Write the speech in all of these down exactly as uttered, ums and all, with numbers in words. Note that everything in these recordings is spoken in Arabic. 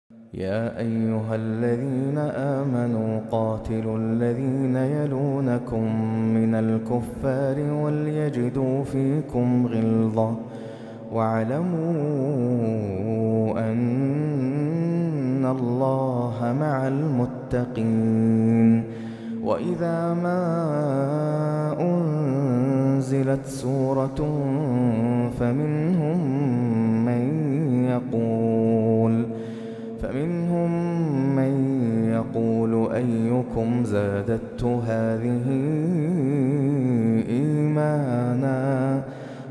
يا أيها الذين آمنوا قاتلوا الذين يلونكم من الكفار وليجدوا فيكم غلظة واعلموا أن الله مع المتقين. وإذا ما أنزلت سورة فمنهم من يقول فمنهم من يقول أيكم زادته هذه إيمانا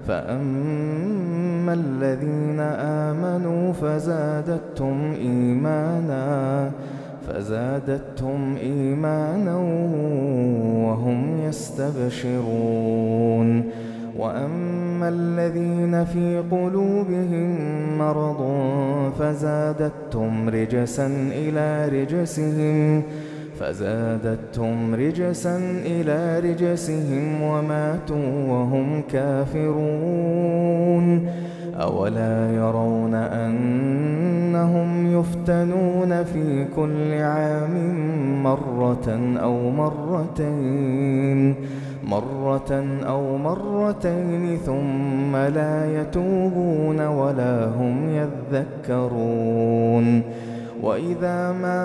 فأما الذين آمنوا فزادتهم إيمانا فزادتهم إيمانا وهم يستبشرون. وأما الذين في قلوبهم مرض فزادتهم رجسا إلى رجسهم فزادتهم رجسا إلى رجسهم وماتوا وهم كافرون. أولا يرون أنهم يفتنون في كل عام مرة أو مرتين مرة أو مرتين ثم لا يتوبون ولا هم يذكرون. وإذا ما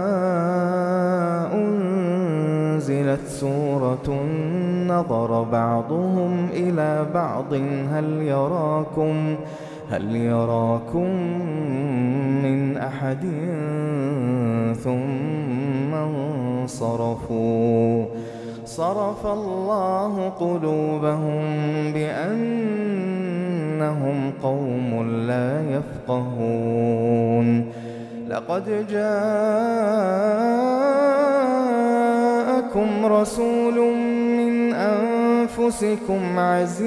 أنزلت سورة نظر بعضهم إلى بعض هل يراكم هل يراكم من أحد ثم انصرفوا صرف الله قلوبهم بأنهم قوم لا يفقهون. لقد جاءكم رسول من أنفسكم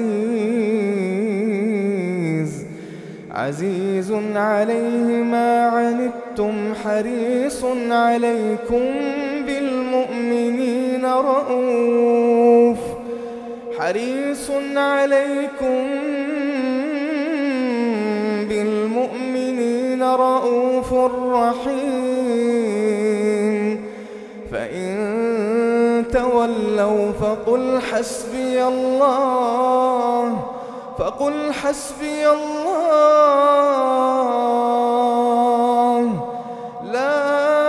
عزيز عزيز عليه ما عنتم حريص عليكم بالمؤمنين رؤوف حريص عليكم بالمؤمنين رؤوف رحيم. فإن تولوا فقل حسبي الله فقل حسبي الله لا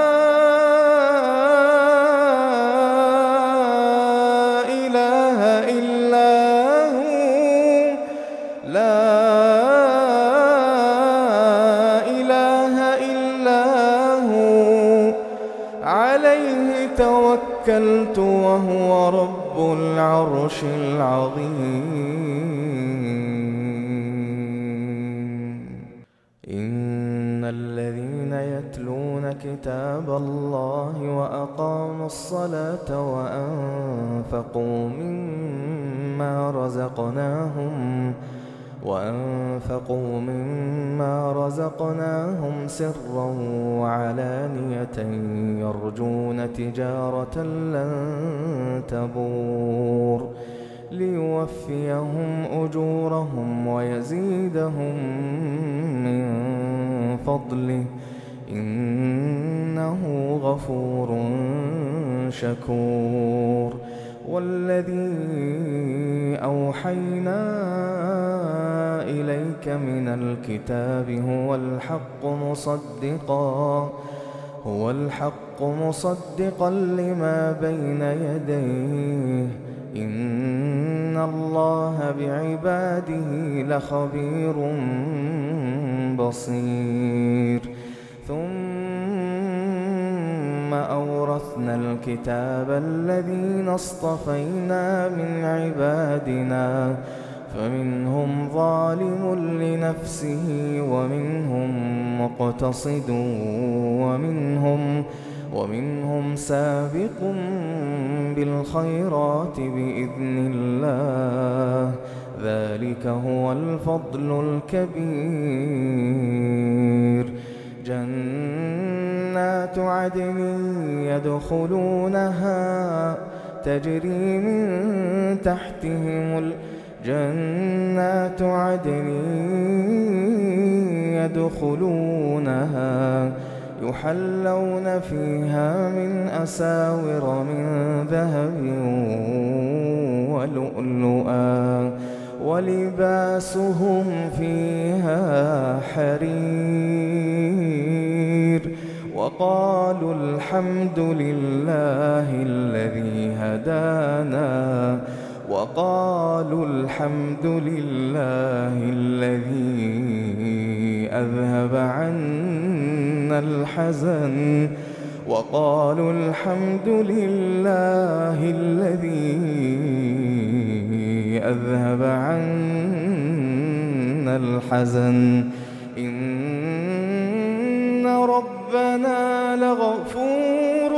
إله إلا هو لا إله إلا هو عليه توكلت وهو رب العرش العظيم. إن الذين يتلون كتاب الله وأقاموا الصلاة وأنفقوا مما رزقناهم وأنفقوا مما رزقناهم سرا وعلانية يرجون تجارة لن تبور ليوفيهم أجورهم ويزيدهم من فضله إنه غفور شكور. والذي أوحينا إليك من الكتاب هو الحق مصدقا هو الحق مصدقا لما بين يديه إن الله بعباده لخبير بصير. ثم أورثنا الكتاب الذين اصطفينا من عبادنا فمنهم ظالم لنفسه ومنهم مقتصد ومنهم ومنهم سابق بالخيرات بإذن الله ذلك هو الفضل الكبير. جنات عدن يدخلونها تجري من تحتهم جنات عدن يدخلونها يحلون فيها من أساور من ذهب ولؤلؤا ولباسهم فيها حرير وقالوا الحمد لله الذي هدانا وقالوا الحمد لله الذي أذهب عنا الحزن وقالوا الحمد لله الذي أذهب عنا الحزن إن ربنا لغفور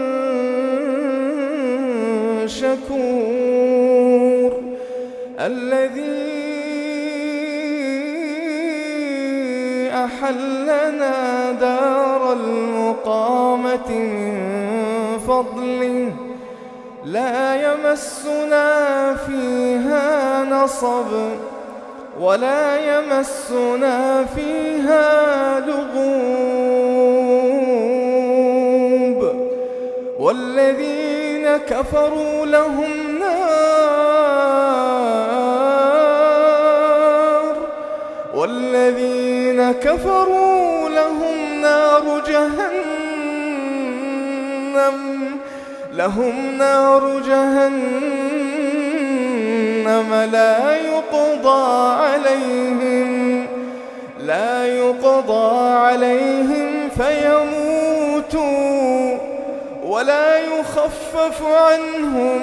شكور الذي أحلنا دار المقامة من فضله لا يمسنا فيها نصب ولا يمسنا فيها لغوب والذين كفروا لهم نار والذين كفروا لهم نار جهنم لهم نار جهنم لا يقضى عليهم لا يقضى عليهم فيموتوا ولا يخفف عنهم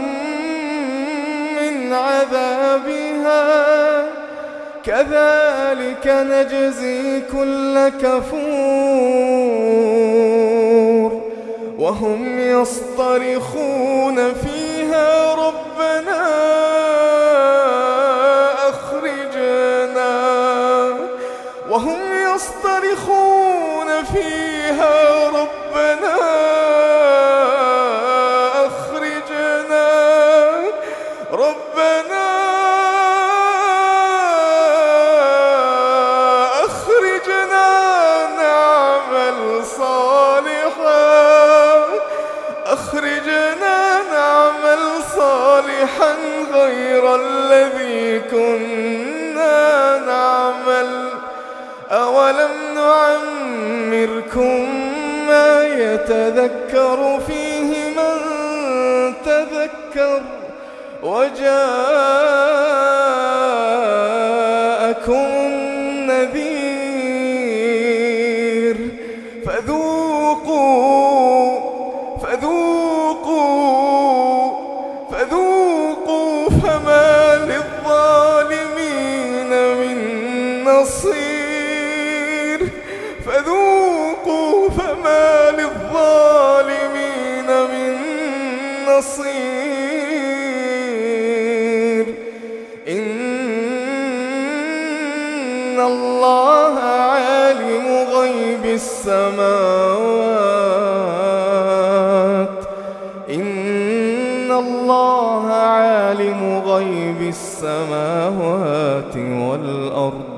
من عذابها كذلك نجزي كل كفور وهم يصطرخون فيها ربنا أخرجنا وهم يصطرخون فيها ربنا أخرجنا ربنا أخرجنا نعمل صالحا أخرجنا نعمل صالحا غير الذي كنا نعمل أولم نعمركم ما يتذكر فيه من تذكر وجاءكم النذير فذوقوا فذوقوا فذوقوا فما للظالمين من نصير فذوقوا فما للظالمين من نصير إن الله عالم غيب السماوات إن الله عالم غيب السماوات والأرض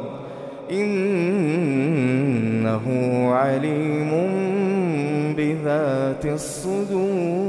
إنه عليم بذات الصدور.